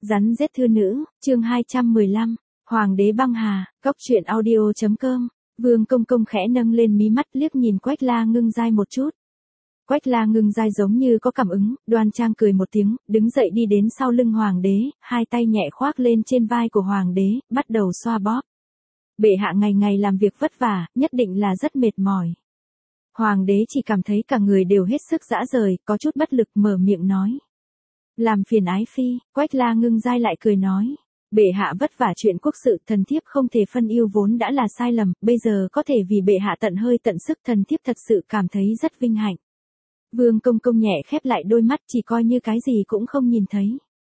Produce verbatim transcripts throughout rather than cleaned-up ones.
Rắn giết thư nữ, chương hai trăm mười lăm, Hoàng đế băng hà, cốc truyện audio chấm com. Vương Công Công khẽ nâng lên mí mắt liếc nhìn Quách La Ngưng Giai một chút. Quách La Ngưng Giai giống như có cảm ứng, đoan trang cười một tiếng, đứng dậy đi đến sau lưng Hoàng đế, hai tay nhẹ khoác lên trên vai của Hoàng đế, bắt đầu xoa bóp. Bệ hạ ngày ngày làm việc vất vả, nhất định là rất mệt mỏi. Hoàng đế chỉ cảm thấy cả người đều hết sức rã rời, có chút bất lực mở miệng nói. Làm phiền ái phi, Quách La Ngưng Giai lại cười nói. Bệ hạ vất vả chuyện quốc sự, thần thiếp không thể phân yêu vốn đã là sai lầm, bây giờ có thể vì bệ hạ tận hơi tận sức, thần thiếp thật sự cảm thấy rất vinh hạnh. Vương Công Công nhẹ khép lại đôi mắt, chỉ coi như cái gì cũng không nhìn thấy.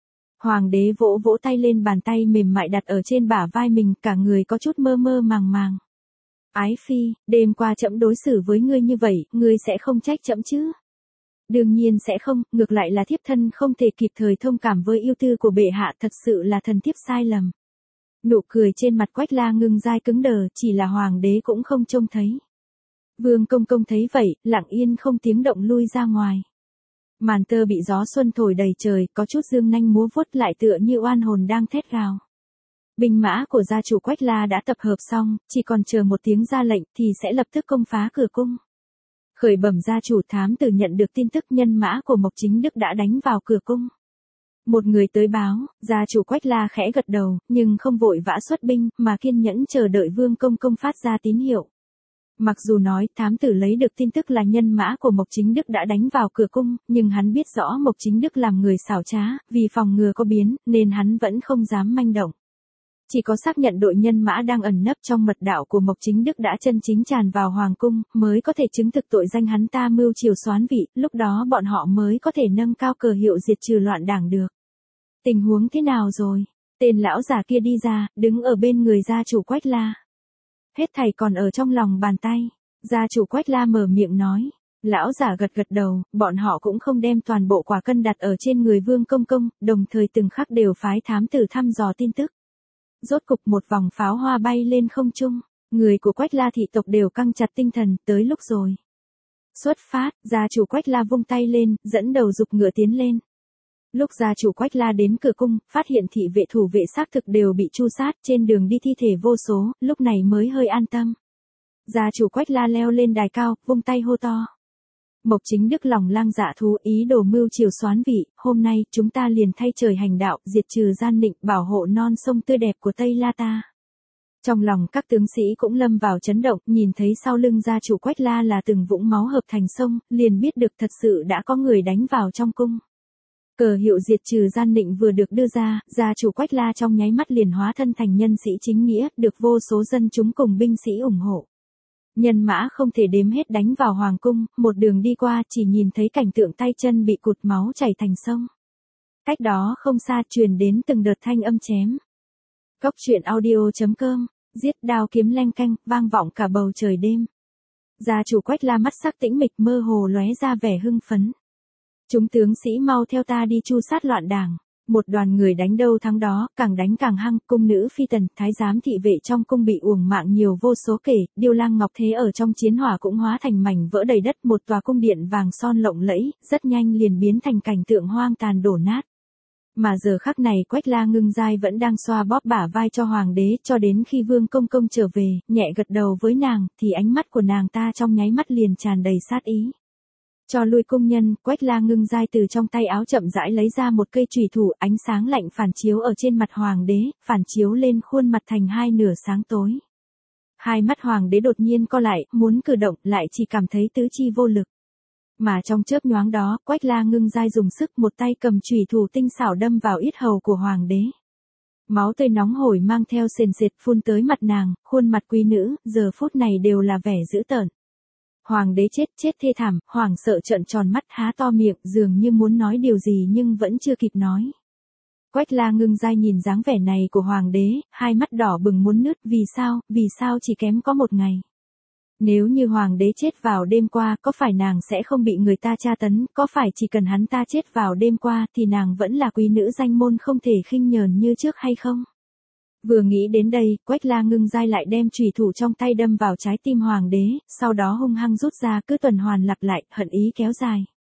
Hoàng đế vỗ vỗ tay lên bàn tay mềm mại đặt ở trên bả vai mình, cả người có chút mơ mơ màng màng. Ái phi, đêm qua trẫm đối xử với ngươi như vậy, ngươi sẽ không trách trẫm chứ? Đương nhiên sẽ không, ngược lại là thiếp thân không thể kịp thời thông cảm với yêu tư của bệ hạ, thật sự là thần thiếp sai lầm. Nụ cười trên mặt Quách La Ngưng Giai cứng đờ, chỉ là hoàng đế cũng không trông thấy. Vương Công Công thấy vậy, lặng yên không tiếng động lui ra ngoài. Màn tơ bị gió xuân thổi đầy trời, có chút dương nanh múa vuốt lại tựa như oan hồn đang thét gào. Binh mã của gia chủ Quách La đã tập hợp xong, chỉ còn chờ một tiếng ra lệnh thì sẽ lập tức công phá cửa cung. Khởi bẩm gia chủ, thám tử nhận được tin tức nhân mã của Mộc Chính Đức đã đánh vào cửa cung. Một người tới báo, gia chủ Quách La khẽ gật đầu, nhưng không vội vã xuất binh, mà kiên nhẫn chờ đợi Vương Công Công phát ra tín hiệu. Mặc dù nói thám tử lấy được tin tức là nhân mã của Mộc Chính Đức đã đánh vào cửa cung, nhưng hắn biết rõ Mộc Chính Đức làm người xảo trá, vì phòng ngừa có biến, nên hắn vẫn không dám manh động. Chỉ có xác nhận đội nhân mã đang ẩn nấp trong mật đạo của Mộc Chính Đức đã chân chính tràn vào hoàng cung, mới có thể chứng thực tội danh hắn ta mưu triều soán vị, lúc đó bọn họ mới có thể nâng cao cờ hiệu diệt trừ loạn đảng được. Tình huống thế nào rồi? Tên lão già kia đi ra, đứng ở bên người gia chủ Quách La. Hết thảy còn ở trong lòng bàn tay. Gia chủ Quách La mở miệng nói. Lão giả gật gật đầu, bọn họ cũng không đem toàn bộ quả cân đặt ở trên người Vương Công Công, đồng thời từng khắc đều phái thám tử thăm dò tin tức. Rốt cục một vòng pháo hoa bay lên không trung, người của Quách La thị tộc đều căng chặt tinh thần, tới lúc rồi. Xuất phát, gia chủ Quách La vung tay lên, dẫn đầu giục ngựa tiến lên. Lúc gia chủ Quách La đến cửa cung, phát hiện thị vệ thủ vệ xác thực đều bị tru sát, trên đường đi thi thể vô số, lúc này mới hơi an tâm. Gia chủ Quách La leo lên đài cao, vung tay hô to. Mộc Chính Đức lòng lang dạ thú, ý đồ mưu triều soán vị, hôm nay chúng ta liền thay trời hành đạo, diệt trừ gian nịnh, bảo hộ non sông tươi đẹp của Tây La ta. Trong lòng các tướng sĩ cũng lâm vào chấn động, nhìn thấy sau lưng gia chủ Quách La là từng vũng máu hợp thành sông, liền biết được thật sự đã có người đánh vào trong cung. Cờ hiệu diệt trừ gian nịnh vừa được đưa ra, gia chủ Quách La trong nháy mắt liền hóa thân thành nhân sĩ chính nghĩa, được vô số dân chúng cùng binh sĩ ủng hộ. Nhân mã không thể đếm hết đánh vào hoàng cung, một đường đi qua chỉ nhìn thấy cảnh tượng tay chân bị cụt máu chảy thành sông. Cách đó không xa truyền đến từng đợt thanh âm chém. Cốc truyện audio chấm com, giết đao kiếm leng canh, vang vọng cả bầu trời đêm. Gia chủ Quách La mắt sắc tĩnh mịch mơ hồ lóe ra vẻ hưng phấn. Chúng tướng sĩ mau theo ta đi tru sát loạn đảng. Một đoàn người đánh đâu thắng đó, càng đánh càng hăng, cung nữ phi tần, thái giám thị vệ trong cung bị uổng mạng nhiều vô số kể, điêu lang ngọc thế ở trong chiến hỏa cũng hóa thành mảnh vỡ đầy đất, một tòa cung điện vàng son lộng lẫy, rất nhanh liền biến thành cảnh tượng hoang tàn đổ nát. Mà giờ khắc này Quách La Ngưng Giai vẫn đang xoa bóp bả vai cho hoàng đế, cho đến khi Vương Công Công trở về, nhẹ gật đầu với nàng, thì ánh mắt của nàng ta trong nháy mắt liền tràn đầy sát ý. Cho lui cung nhân, Quách La Ngưng Giai từ trong tay áo chậm rãi lấy ra một cây chùy thủ, ánh sáng lạnh phản chiếu ở trên mặt hoàng đế, phản chiếu lên khuôn mặt thành hai nửa sáng tối. Hai mắt hoàng đế đột nhiên co lại, muốn cử động, lại chỉ cảm thấy tứ chi vô lực. Mà trong chớp nhoáng đó, Quách La Ngưng Giai dùng sức một tay cầm chùy thủ tinh xảo đâm vào yết hầu của hoàng đế. Máu tươi nóng hổi mang theo sền sệt phun tới mặt nàng, khuôn mặt quý nữ, giờ phút này đều là vẻ dữ tợn. Hoàng đế chết chết thê thảm, hoàng sợ trợn tròn mắt há to miệng, dường như muốn nói điều gì nhưng vẫn chưa kịp nói. Quách La Ngưng Giai nhìn dáng vẻ này của hoàng đế, hai mắt đỏ bừng muốn nứt, vì sao, vì sao chỉ kém có một ngày. Nếu như hoàng đế chết vào đêm qua, có phải nàng sẽ không bị người ta tra tấn, có phải chỉ cần hắn ta chết vào đêm qua thì nàng vẫn là quý nữ danh môn không thể khinh nhờn như trước hay không? Vừa nghĩ đến đây, Quách La Ngưng Giai lại đem chùy thủ trong tay đâm vào trái tim hoàng đế, sau đó hung hăng rút ra, cứ tuần hoàn lặp lại, hận ý kéo dài.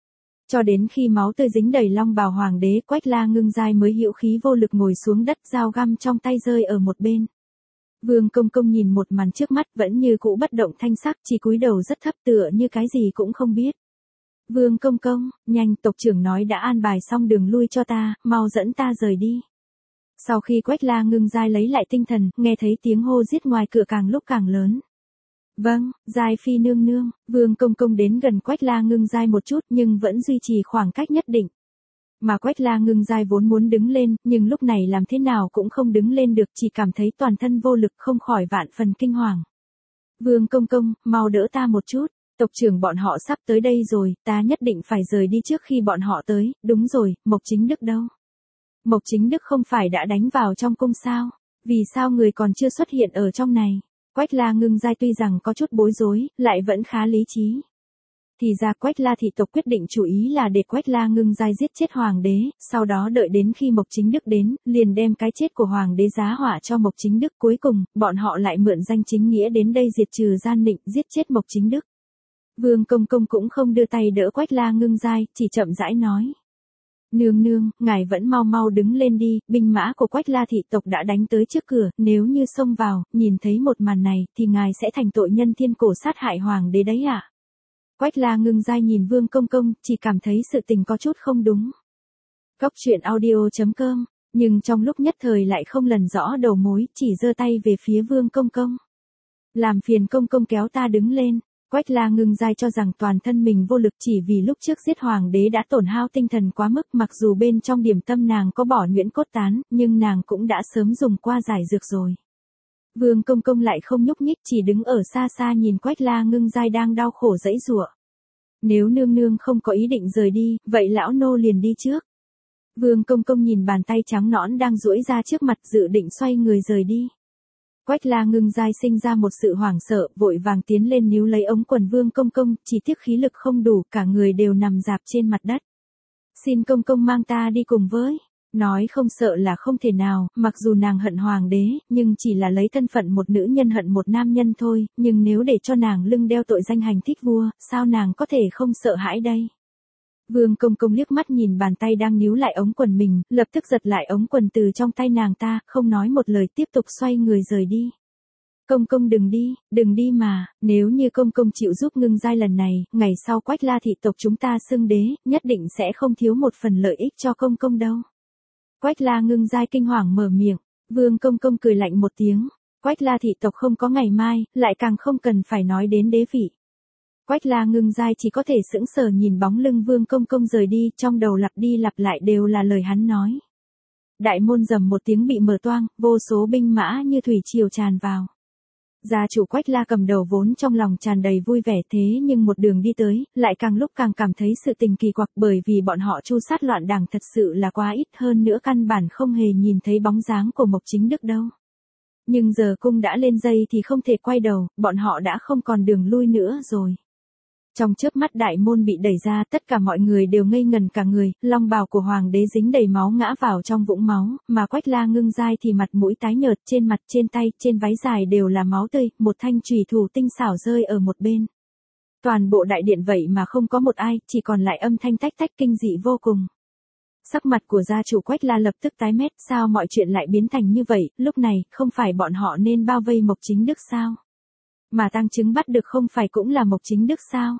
Cho đến khi máu tươi dính đầy long bào hoàng đế, Quách La Ngưng Giai mới hữu khí vô lực ngồi xuống đất, dao găm trong tay rơi ở một bên. Vương Công Công nhìn một màn trước mắt vẫn như cũ bất động thanh sắc, chỉ cúi đầu rất thấp tựa như cái gì cũng không biết. Vương Công Công, nhanh, tộc trưởng nói đã an bài xong đường lui cho ta, mau dẫn ta rời đi. Sau khi Quách La Ngưng Giai lấy lại tinh thần, nghe thấy tiếng hô giết ngoài cửa càng lúc càng lớn. Vâng, Giai Phi nương nương. Vương Công Công đến gần Quách La Ngưng Giai một chút nhưng vẫn duy trì khoảng cách nhất định. Mà Quách La Ngưng Giai vốn muốn đứng lên, nhưng lúc này làm thế nào cũng không đứng lên được, chỉ cảm thấy toàn thân vô lực không khỏi vạn phần kinh hoàng. Vương Công Công, mau đỡ ta một chút, tộc trưởng bọn họ sắp tới đây rồi, ta nhất định phải rời đi trước khi bọn họ tới. Đúng rồi, Mộc Chính Đức đâu? Mộc Chính Đức không phải đã đánh vào trong cung sao? Vì sao người còn chưa xuất hiện ở trong này? Quách La Ngưng Giai tuy rằng có chút bối rối, lại vẫn khá lý trí. Thì ra Quách La thị tộc quyết định chủ ý là để Quách La Ngưng Giai giết chết hoàng đế, sau đó đợi đến khi Mộc Chính Đức đến, liền đem cái chết của hoàng đế giá họa cho Mộc Chính Đức. Cuối cùng, bọn họ lại mượn danh chính nghĩa đến đây diệt trừ gian nịnh, giết chết Mộc Chính Đức. Vương Công Công cũng không đưa tay đỡ Quách La Ngưng Giai, chỉ chậm rãi nói. Nương nương, ngài vẫn mau mau đứng lên đi, binh mã của Quách La thị tộc đã đánh tới trước cửa, nếu như xông vào, nhìn thấy một màn này, thì ngài sẽ thành tội nhân thiên cổ sát hại hoàng đế đấy ạ. À? Quách La Ngưng Giai nhìn Vương Công Công, chỉ cảm thấy sự tình có chút không đúng. Cốc truyện audio chấm com, nhưng trong lúc nhất thời lại không lần rõ đầu mối, chỉ giơ tay về phía Vương Công Công. Làm phiền Công Công kéo ta đứng lên. Quách La Ngưng Giai cho rằng toàn thân mình vô lực chỉ vì lúc trước giết hoàng đế đã tổn hao tinh thần quá mức, mặc dù bên trong điểm tâm nàng có bỏ nhuyễn cốt tán, nhưng nàng cũng đã sớm dùng qua giải dược rồi. Vương Công Công lại không nhúc nhích, chỉ đứng ở xa xa nhìn Quách La Ngưng Giai đang đau khổ giãy giụa. Nếu nương nương không có ý định rời đi, vậy lão nô liền đi trước. Vương Công Công nhìn bàn tay trắng nõn đang duỗi ra trước mặt, dự định xoay người rời đi. Quách La Ngưng Giai sinh ra một sự hoảng sợ, vội vàng tiến lên níu lấy ống quần Vương Công Công, chỉ tiếc khí lực không đủ, cả người đều nằm rạp trên mặt đất. Xin Công Công mang ta đi cùng với. Nói không sợ là không thể nào, mặc dù nàng hận hoàng đế, nhưng chỉ là lấy thân phận một nữ nhân hận một nam nhân thôi, nhưng nếu để cho nàng lưng đeo tội danh hành thích vua, sao nàng có thể không sợ hãi đây? Vương Công Công liếc mắt nhìn bàn tay đang níu lại ống quần mình, lập tức giật lại ống quần từ trong tay nàng ta, không nói một lời tiếp tục xoay người rời đi. Công Công đừng đi, đừng đi mà, nếu như Công Công chịu giúp Ngưng Giai lần này, ngày sau Quách La thị tộc chúng ta xưng đế, nhất định sẽ không thiếu một phần lợi ích cho Công Công đâu. Quách La Ngưng Giai kinh hoàng mở miệng, Vương Công Công cười lạnh một tiếng, Quách La thị tộc không có ngày mai, lại càng không cần phải nói đến đế vị. Quách La Ngưng Giai chỉ có thể sững sờ nhìn bóng lưng Vương Công Công rời đi, trong đầu lặp đi lặp lại đều là lời hắn nói. Đại môn rầm một tiếng bị mở toang, vô số binh mã như thủy triều tràn vào. Gia chủ Quách La cầm đầu vốn trong lòng tràn đầy vui vẻ, thế nhưng một đường đi tới, lại càng lúc càng cảm thấy sự tình kỳ quặc, bởi vì bọn họ tru sát loạn đảng thật sự là quá ít, hơn nữa căn bản không hề nhìn thấy bóng dáng của Mộc Chính Đức đâu. Nhưng giờ cung đã lên dây thì không thể quay đầu, bọn họ đã không còn đường lui nữa rồi. Trong chớp mắt đại môn bị đẩy ra, tất cả mọi người đều ngây ngần cả người, long bào của hoàng đế dính đầy máu ngã vào trong vũng máu, mà Quách La Ngưng Giai thì mặt mũi tái nhợt, trên mặt, trên tay, trên váy dài đều là máu tươi, một thanh chùy thủ tinh xảo rơi ở một bên. Toàn bộ đại điện vậy mà không có một ai, chỉ còn lại âm thanh tách tách kinh dị vô cùng. Sắc mặt của gia chủ Quách La lập tức tái mét, sao mọi chuyện lại biến thành như vậy, lúc này, không phải bọn họ nên bao vây Mộc Chính Đức sao? Mà tang chứng bắt được không phải cũng là Mộc Chính Đức sao?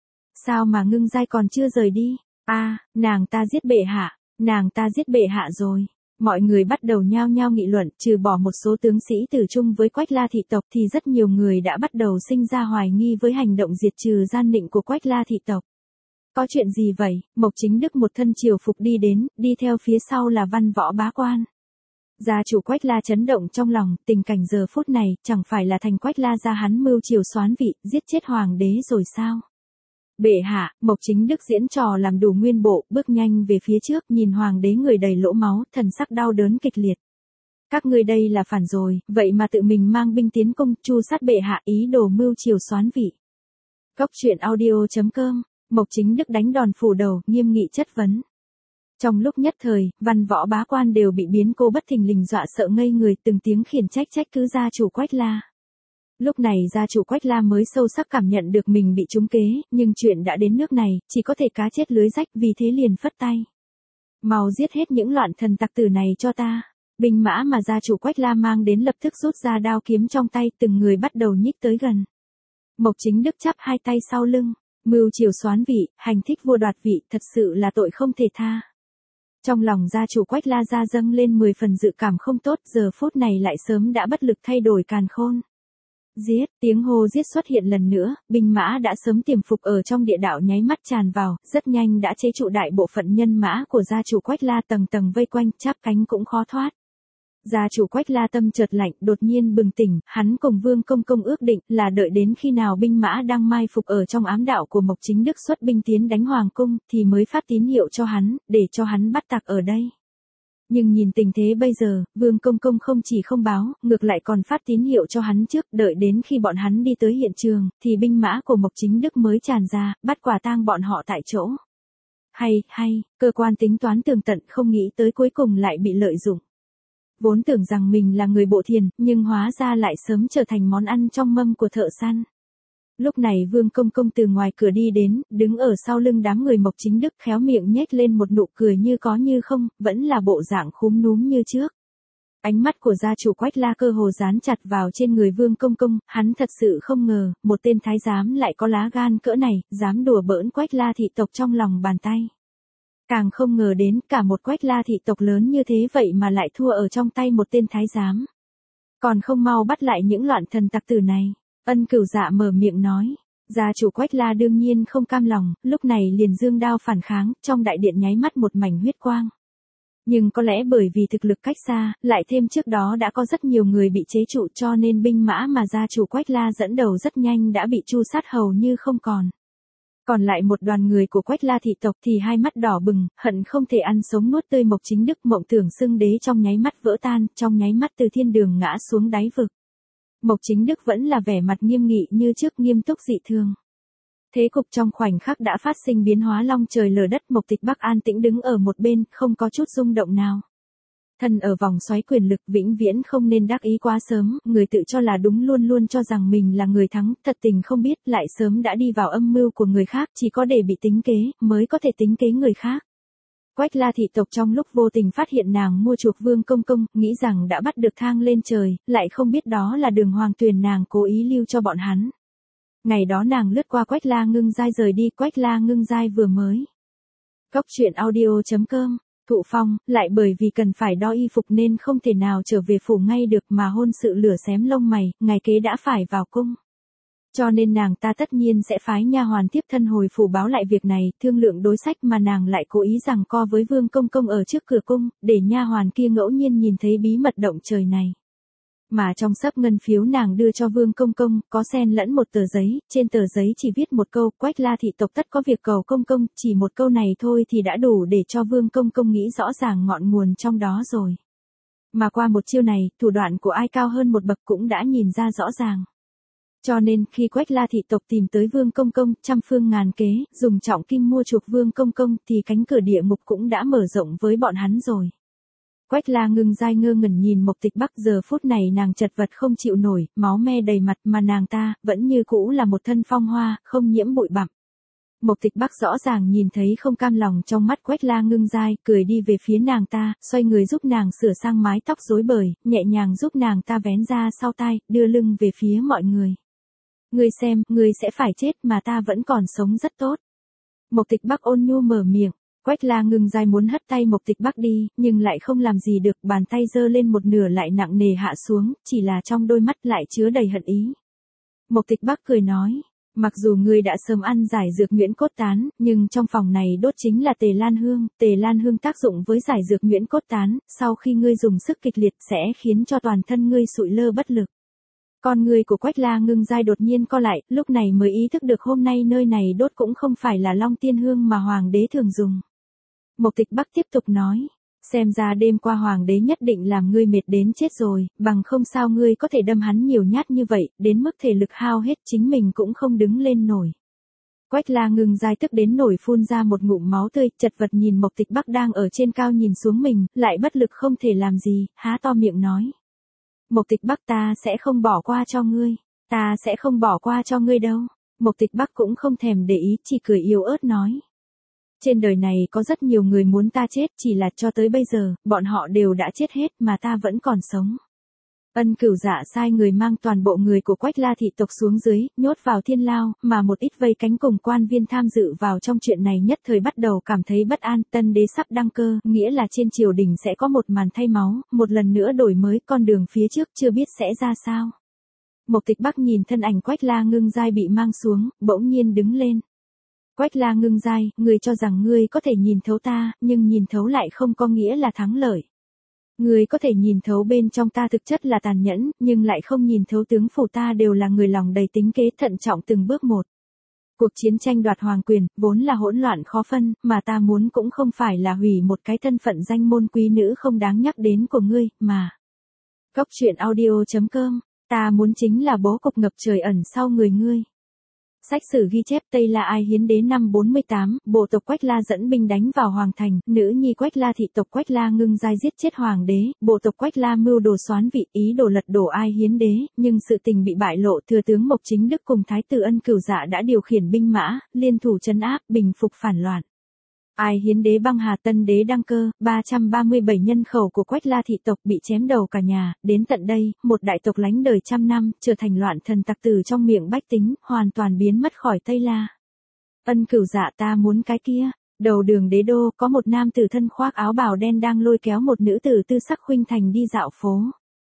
Sao mà Ngưng Giai còn chưa rời đi? A, à, nàng ta giết bệ hạ, nàng ta giết bệ hạ rồi. Mọi người bắt đầu nhao nhao nghị luận, trừ bỏ một số tướng sĩ tử chung với Quách La thị tộc thì rất nhiều người đã bắt đầu sinh ra hoài nghi với hành động diệt trừ gian nịnh của Quách La thị tộc. Có chuyện gì vậy? Mộc Chính Đức một thân triều phục đi đến, đi theo phía sau là văn võ bá quan. Gia chủ Quách La chấn động trong lòng, tình cảnh giờ phút này, chẳng phải là thành Quách La gia hắn mưu triều soán vị, giết chết hoàng đế rồi sao? Bệ hạ, Mộc Chính Đức diễn trò làm đủ nguyên bộ, bước nhanh về phía trước, nhìn hoàng đế người đầy lỗ máu, thần sắc đau đớn kịch liệt. Các ngươi đây là phản rồi, vậy mà tự mình mang binh tiến công, tru sát bệ hạ, ý đồ mưu triều soán vị. Cốc truyện audio chấm com, Mộc Chính Đức đánh đòn phủ đầu, nghiêm nghị chất vấn. Trong lúc nhất thời, văn võ bá quan đều bị biến cô bất thình lình dọa sợ ngây người, từng tiếng khiển trách trách cứ gia chủ Quách La. Lúc này gia chủ Quách La mới sâu sắc cảm nhận được mình bị trúng kế, nhưng chuyện đã đến nước này, chỉ có thể cá chết lưới rách, vì thế liền phất tay. Mau giết hết những loạn thần tặc tử này cho ta. Binh mã mà gia chủ Quách La mang đến lập tức rút ra đao kiếm trong tay, từng người bắt đầu nhích tới gần. Mộc Chính Đức chắp hai tay sau lưng, mưu triều soán vị, hành thích vua đoạt vị, thật sự là tội không thể tha. Trong lòng gia chủ Quách La ra dâng lên mười phần dự cảm không tốt, giờ phút này lại sớm đã bất lực thay đổi càn khôn. Giết, tiếng hô giết xuất hiện lần nữa, binh mã đã sớm tiềm phục ở trong địa đạo nháy mắt tràn vào, rất nhanh đã chế trụ đại bộ phận nhân mã của gia chủ Quách La, tầng tầng vây quanh, chắp cánh cũng khó thoát. Gia chủ Quách La tâm chợt lạnh, đột nhiên bừng tỉnh, hắn cùng Vương Công Công ước định là đợi đến khi nào binh mã đang mai phục ở trong ám đạo của Mộc Chính Đức xuất binh tiến đánh hoàng cung, thì mới phát tín hiệu cho hắn, để cho hắn bắt tặc ở đây. Nhưng nhìn tình thế bây giờ, Vương Công Công không chỉ không báo, ngược lại còn phát tín hiệu cho hắn trước, đợi đến khi bọn hắn đi tới hiện trường, thì binh mã của Mộc Chính Đức mới tràn ra, bắt quả tang bọn họ tại chỗ. Hay, hay, cơ quan tính toán tường tận, không nghĩ tới cuối cùng lại bị lợi dụng. Vốn tưởng rằng mình là người bộ thiền, nhưng hóa ra lại sớm trở thành món ăn trong mâm của thợ săn. Lúc này Vương Công Công từ ngoài cửa đi đến, đứng ở sau lưng đám người Mộc Chính Đức, khéo miệng nhếch lên một nụ cười như có như không, vẫn là bộ dạng khúm núm như trước. Ánh mắt của gia chủ Quách La cơ hồ dán chặt vào trên người Vương Công Công, hắn thật sự không ngờ, một tên thái giám lại có lá gan cỡ này, dám đùa bỡn Quách La thị tộc trong lòng bàn tay. Càng không ngờ đến cả một Quách La thị tộc lớn như thế vậy mà lại thua ở trong tay một tên thái giám. Còn không mau bắt lại những loạn thần tặc tử này. Ân Cửu Dạ mở miệng nói. Gia chủ Quách La đương nhiên không cam lòng, lúc này liền giương đao phản kháng, trong đại điện nháy mắt một mảnh huyết quang. Nhưng có lẽ bởi vì thực lực cách xa, lại thêm trước đó đã có rất nhiều người bị chế trụ, cho nên binh mã mà gia chủ Quách La dẫn đầu rất nhanh đã bị tru sát hầu như không còn. Còn lại một đoàn người của Quách La thị tộc thì hai mắt đỏ bừng, hận không thể ăn sống nuốt tươi Mộc Chính Đức, mộng tưởng xưng đế trong nháy mắt vỡ tan, trong nháy mắt từ thiên đường ngã xuống đáy vực. Mộc Chính Đức vẫn là vẻ mặt nghiêm nghị như trước, nghiêm túc dị thường. Thế cục trong khoảnh khắc đã phát sinh biến hóa long trời lở đất, Mộc Tịch Bắc an tĩnh đứng ở một bên, không có chút rung động nào. Thân ở vòng xoáy quyền lực, vĩnh viễn không nên đắc ý quá sớm, người tự cho là đúng luôn luôn cho rằng mình là người thắng, thật tình không biết lại sớm đã đi vào âm mưu của người khác, chỉ có để bị tính kế, mới có thể tính kế người khác. Quách La thị tộc trong lúc vô tình phát hiện nàng mua chuộc Vương Công Công, nghĩ rằng đã bắt được thang lên trời, lại không biết đó là đường hoàng tuyền nàng cố ý lưu cho bọn hắn. Ngày đó nàng lướt qua Quách La Ngưng Giai rời đi, Quách La Ngưng Giai vừa mới. Cốc truyện audio chấm com, Thụ Phong, lại bởi vì cần phải đo y phục nên không thể nào trở về phủ ngay được, mà hôn sự lửa xém lông mày, ngày kế đã phải vào cung. Cho nên nàng ta tất nhiên sẽ phái nha hoàn tiếp thân hồi phủ báo lại việc này, thương lượng đối sách, mà nàng lại cố ý giằng co với Vương Công Công ở trước cửa cung, để nha hoàn kia ngẫu nhiên nhìn thấy bí mật động trời này. Mà trong xấp ngân phiếu nàng đưa cho Vương Công Công, có xen lẫn một tờ giấy, trên tờ giấy chỉ viết một câu, Quách La thị tộc tất có việc cầu Công Công, chỉ một câu này thôi thì đã đủ để cho Vương Công Công nghĩ rõ ràng ngọn nguồn trong đó rồi. Mà qua một chiêu này, thủ đoạn của ai cao hơn một bậc cũng đã nhìn ra rõ ràng. Cho nên, khi Quách La thị tộc tìm tới Vương Công Công, trăm phương ngàn kế, dùng trọng kim mua chuộc Vương Công Công, thì cánh cửa địa ngục cũng đã mở rộng với bọn hắn rồi. Quách La Ngưng Giai ngơ ngẩn nhìn Mộc Tịch Bắc, giờ phút này nàng chật vật không chịu nổi, máu me đầy mặt, mà nàng ta, vẫn như cũ là một thân phong hoa, không nhiễm bụi bặm. Mộc Tịch Bắc rõ ràng nhìn thấy không cam lòng trong mắt Quách La Ngưng Giai, cười đi về phía nàng ta, xoay người giúp nàng sửa sang mái tóc rối bời, nhẹ nhàng giúp nàng ta vén ra sau tai, đưa lưng về phía mọi người. Ngươi xem, ngươi sẽ phải chết mà ta vẫn còn sống rất tốt. Mộc Tịch Bắc ôn nhu mở miệng. Quách La Ngưng Giai muốn hất tay Mộc Tịch Bắc đi, nhưng lại không làm gì được, bàn tay giơ lên một nửa lại nặng nề hạ xuống, chỉ là trong đôi mắt lại chứa đầy hận ý. Mộc Tịch Bắc cười nói, mặc dù ngươi đã sớm ăn giải dược nhuyễn cốt tán, nhưng trong phòng này đốt chính là tề lan hương, tề lan hương tác dụng với giải dược nhuyễn cốt tán, sau khi ngươi dùng sức kịch liệt sẽ khiến cho toàn thân ngươi sụi lơ bất lực. Con người của Quách La Ngưng Giai đột nhiên co lại, lúc này mới ý thức được hôm nay nơi này đốt cũng không phải là long tiên hương mà hoàng đế thường dùng. Mộc Tịch Bắc tiếp tục nói, xem ra đêm qua hoàng đế nhất định làm ngươi mệt đến chết rồi, bằng không sao ngươi có thể đâm hắn nhiều nhát như vậy, đến mức thể lực hao hết chính mình cũng không đứng lên nổi. Quách La Ngưng Giai tức đến nổi phun ra một ngụm máu tươi, chật vật nhìn Mộc Tịch Bắc đang ở trên cao nhìn xuống mình, lại bất lực không thể làm gì, há to miệng nói. Mộc Tịch Bắc, ta sẽ không bỏ qua cho ngươi. Ta sẽ không bỏ qua cho ngươi đâu. Mộc Tịch Bắc cũng không thèm để ý, chỉ cười yếu ớt nói. Trên đời này có rất nhiều người muốn ta chết, chỉ là cho tới bây giờ, bọn họ đều đã chết hết mà ta vẫn còn sống. Ân Cửu Dạ sai người mang toàn bộ người của Quách La thị tộc xuống dưới, nhốt vào thiên lao, mà một ít vây cánh cùng quan viên tham dự vào trong chuyện này nhất thời bắt đầu cảm thấy bất an. Tân đế sắp đăng cơ, nghĩa là trên triều đình sẽ có một màn thay máu, một lần nữa đổi mới, con đường phía trước chưa biết sẽ ra sao. Mộc Tịch Bắc nhìn thân ảnh Quách La Ngưng Giai bị mang xuống, bỗng nhiên đứng lên. Quách La Ngưng Giai, ngươi cho rằng ngươi có thể nhìn thấu ta, nhưng nhìn thấu lại không có nghĩa là thắng lợi. Ngươi có thể nhìn thấu bên trong ta thực chất là tàn nhẫn, nhưng lại không nhìn thấu tướng phủ ta đều là người lòng đầy tính kế, thận trọng từng bước một. Cuộc chiến tranh đoạt hoàng quyền, vốn là hỗn loạn khó phân, mà ta muốn cũng không phải là hủy một cái thân phận danh môn quý nữ không đáng nhắc đến của ngươi, mà. Cốc truyện audio chấm com, ta muốn chính là bố cục ngập trời ẩn sau người ngươi. Sách sử ghi chép Tây La Ai Hiến Đế năm bốn mươi tám, bộ tộc Quách La dẫn binh đánh vào hoàng thành, nữ nhi Quách La thị tộc Quách La Ngưng Giai giết chết hoàng đế, bộ tộc Quách La mưu đồ soán vị, ý đồ lật đổ Ai Hiến Đế, nhưng sự tình bị bại lộ, thừa tướng Mộc Chính Đức cùng thái tử Ân Cửu Dạ đã điều khiển binh mã, liên thủ trấn áp, bình phục phản loạn. Ai Hiến Đế băng hà, tân đế đăng cơ, ba trăm ba mươi bảy nhân khẩu của Quách La thị tộc bị chém đầu cả nhà, đến tận đây, một đại tộc lánh đời trăm năm, trở thành loạn thần tặc tử trong miệng bách tính, hoàn toàn biến mất khỏi Tây La. Ân Cửu Dạ, ta muốn cái kia. Đầu đường đế đô, có một nam tử thân khoác áo bào đen đang lôi kéo một nữ tử tư sắc khuynh thành đi dạo phố.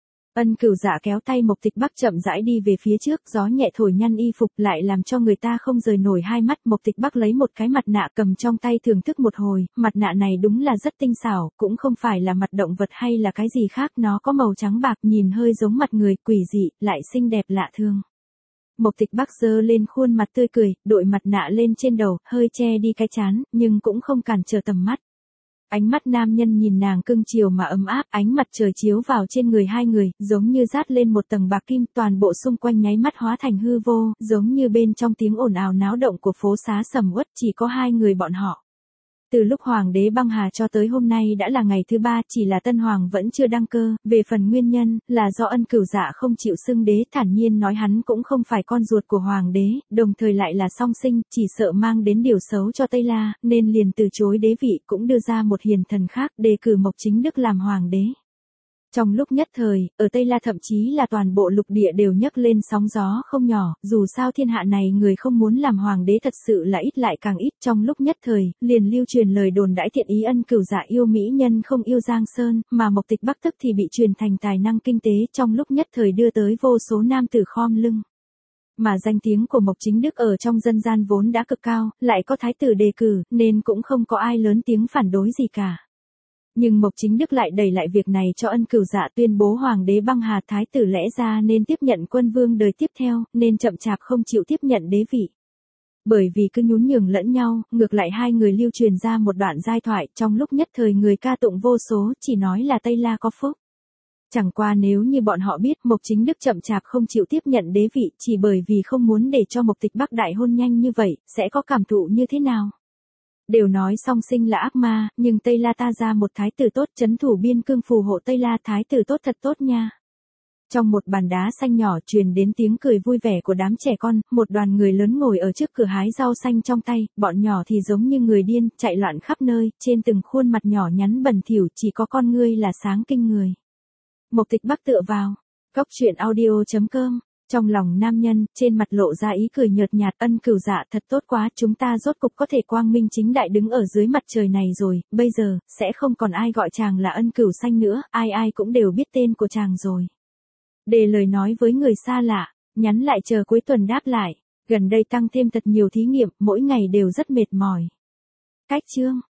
Ân Cửu Dạ kéo tay Mộc Tịch Bắc chậm rãi đi về phía trước, gió nhẹ thổi nhăn y phục lại làm cho người ta không rời nổi hai mắt. Mộc Tịch Bắc lấy một cái mặt nạ cầm trong tay thưởng thức một hồi, mặt nạ này đúng là rất tinh xảo, cũng không phải là mặt động vật hay là cái gì khác, nó có màu trắng bạc, nhìn hơi giống mặt người, quỷ dị, lại xinh đẹp lạ thường. Mộc Tịch Bắc giơ lên khuôn mặt tươi cười, đội mặt nạ lên trên đầu, hơi che đi cái trán, nhưng cũng không cản trở tầm mắt. Ánh mắt nam nhân nhìn nàng cưng chiều mà ấm áp, ánh mặt trời chiếu vào trên người hai người, giống như dát lên một tầng bạc kim, toàn bộ xung quanh nháy mắt hóa thành hư vô, giống như bên trong tiếng ồn ào náo động của phố xá sầm uất, chỉ có hai người bọn họ. Từ lúc hoàng đế băng hà cho tới hôm nay đã là ngày thứ ba, chỉ là tân hoàng vẫn chưa đăng cơ, về phần nguyên nhân, là do Ân Cửu Dạ không chịu xưng đế, thản nhiên nói hắn cũng không phải con ruột của hoàng đế, đồng thời lại là song sinh, chỉ sợ mang đến điều xấu cho Tây La, nên liền từ chối đế vị, cũng đưa ra một hiền thần khác, đề cử Mộc Chính Đức làm hoàng đế. Trong lúc nhất thời, ở Tây La thậm chí là toàn bộ lục địa đều nhấc lên sóng gió không nhỏ, dù sao thiên hạ này người không muốn làm hoàng đế thật sự là ít lại càng ít. Trong lúc nhất thời, liền lưu truyền lời đồn đãi thiện ý Ân Cửu Dạ yêu mỹ nhân không yêu Giang Sơn, mà Mộc Tịch Bắc tức thì bị truyền thành tài năng kinh tế, trong lúc nhất thời đưa tới vô số nam tử khom lưng. Mà danh tiếng của Mộc Chính Đức ở trong dân gian vốn đã cực cao, lại có thái tử đề cử, nên cũng không có ai lớn tiếng phản đối gì cả. Nhưng Mộc Chính Đức lại đẩy lại việc này cho Ân Cửu Dạ, tuyên bố hoàng đế băng hà, thái tử lẽ ra nên tiếp nhận quân vương đời tiếp theo, nên chậm chạp không chịu tiếp nhận đế vị. Bởi vì cứ nhún nhường lẫn nhau, ngược lại hai người lưu truyền ra một đoạn giai thoại, trong lúc nhất thời người ca tụng vô số, chỉ nói là Tây La có phúc. Chẳng qua nếu như bọn họ biết Mộc Chính Đức chậm chạp không chịu tiếp nhận đế vị, chỉ bởi vì không muốn để cho Mộc Tịch Bắc đại hôn nhanh như vậy, sẽ có cảm thụ như thế nào? Đều nói song sinh là ác ma, nhưng Tây La ta ra một thái tử tốt, trấn thủ biên cương phù hộ Tây La, thái tử tốt thật tốt nha. Trong một bàn đá xanh nhỏ truyền đến tiếng cười vui vẻ của đám trẻ con, một đoàn người lớn ngồi ở trước cửa hái rau xanh trong tay, bọn nhỏ thì giống như người điên, chạy loạn khắp nơi, trên từng khuôn mặt nhỏ nhắn bẩn thỉu chỉ có con ngươi là sáng kinh người. Mộc Tịch Bắc tựa vào, cốc truyện audio chấm com. Trong lòng nam nhân, trên mặt lộ ra ý cười nhợt nhạt. Ân Cửu Dạ, thật tốt quá, chúng ta rốt cục có thể quang minh chính đại đứng ở dưới mặt trời này rồi, bây giờ, sẽ không còn ai gọi chàng là Ân Cửu Xanh nữa, ai ai cũng đều biết tên của chàng rồi. Để lời nói với người xa lạ, nhắn lại chờ cuối tuần đáp lại, gần đây tăng thêm thật nhiều thí nghiệm, mỗi ngày đều rất mệt mỏi. Cách chương